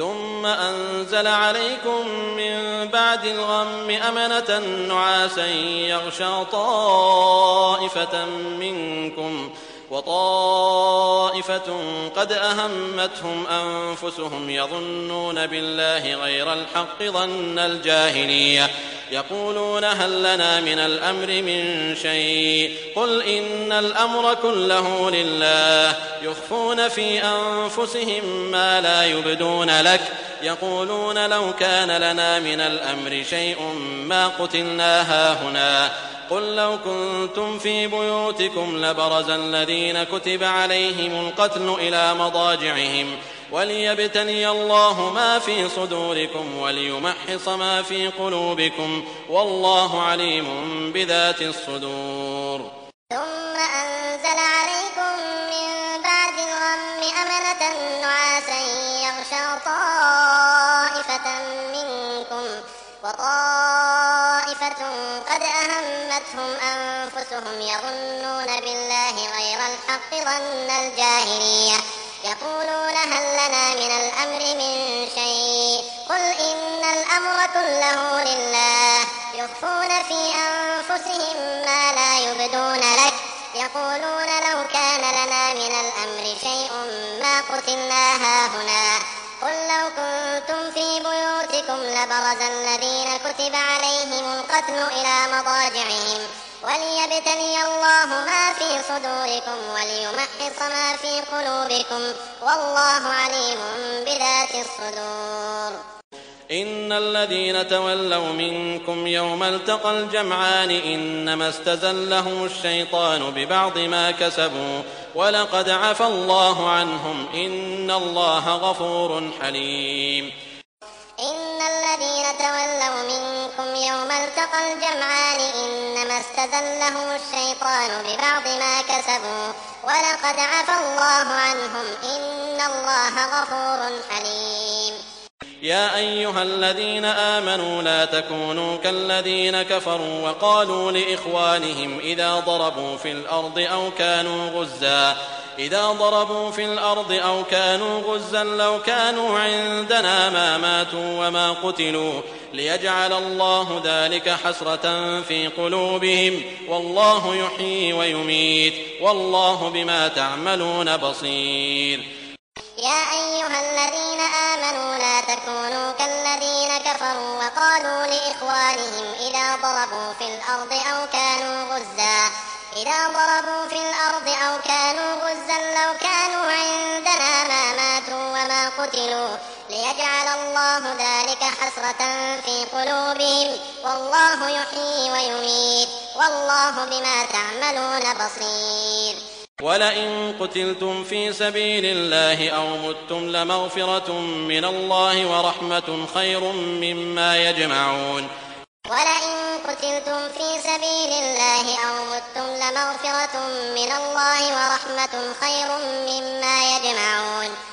ثم أنزل عليكم من بعد الغم أمنة نعاسا يغشى طائفة منكم وطائفة قد أهمتهم أنفسهم يظنون بالله غير الحق ظن الجاهلية يقولون هل لنا من الأمر من شيء قل إن الأمر كله لله يخفون في أنفسهم ما لا يبدون لك يقولون لو كان لنا من الأمر شيء ما قتلنا هاهنا قل لو كنتم في بيوتكم لبرز الذين كتب عليهم القتل إلى مضاجعهم وليبتلي الله ما في صدوركم وليمحص ما في قلوبكم والله عليم بذات الصدور. ثم أنزل عليكم من بعد الغم أمنة نعاسا يغشى طائفة منكم وطائفة قد أهمتهم أنفسهم يظنون بالله غير الحق ظن الجاهلية يقولون هل لنا من الأمر من شيء قل إن الأمر كله لله يخفون في أنفسهم ما لا يبدون لك يقولون لو كان لنا من الأمر شيء ما قتلنا هاهنا قل لو كنتم في بيوتكم لبرز الذين كتب عليهم القتل إلى مضاجعهم وليبتلي الله ما في صدوركم وليمحص ما في قلوبكم والله عليم بذات الصدور. إن الذين تولوا منكم يوم التقى الجمعان إنما استزلهم الشيطان ببعض ما كسبوا ولقد عفى الله عنهم إن الله غفور حليم. إن الذين تولوا منكم يوم التقى الجمعان إنما استزلهم الشيطان ببعض ما كسبوا ولقد عفى الله عنهم إن الله غفور حليم. يا أيها الذين آمنوا لا تكونوا كالذين كفروا وقالوا لإخوانهم إذا ضربوا في الأرض أو كانوا غزا لو كانوا عندنا ما ماتوا وما قتلوا ليجعل الله ذلك حسرة في قلوبهم والله يحيي ويميت والله بما تعملون بصير. يا أيها الذين آمنوا لا تكونوا كالذين كفروا وقالوا لإخوانهم إذا ضربوا في الأرض أو كانوا غزا لو كانوا عندنا ما ماتوا وما قتلوا ليجعل الله ذلك حسرة في قلوبهم والله يحيي ويميت والله بما تعملون بصير. ولئن قتلتم في سبيل الله أو متم لمغفرة من الله ورحمة خير مما يجمعون. ولئن قتلتم في سبيل الله أو متم لمغفرة من الله ورحمة خير مما يجمعون.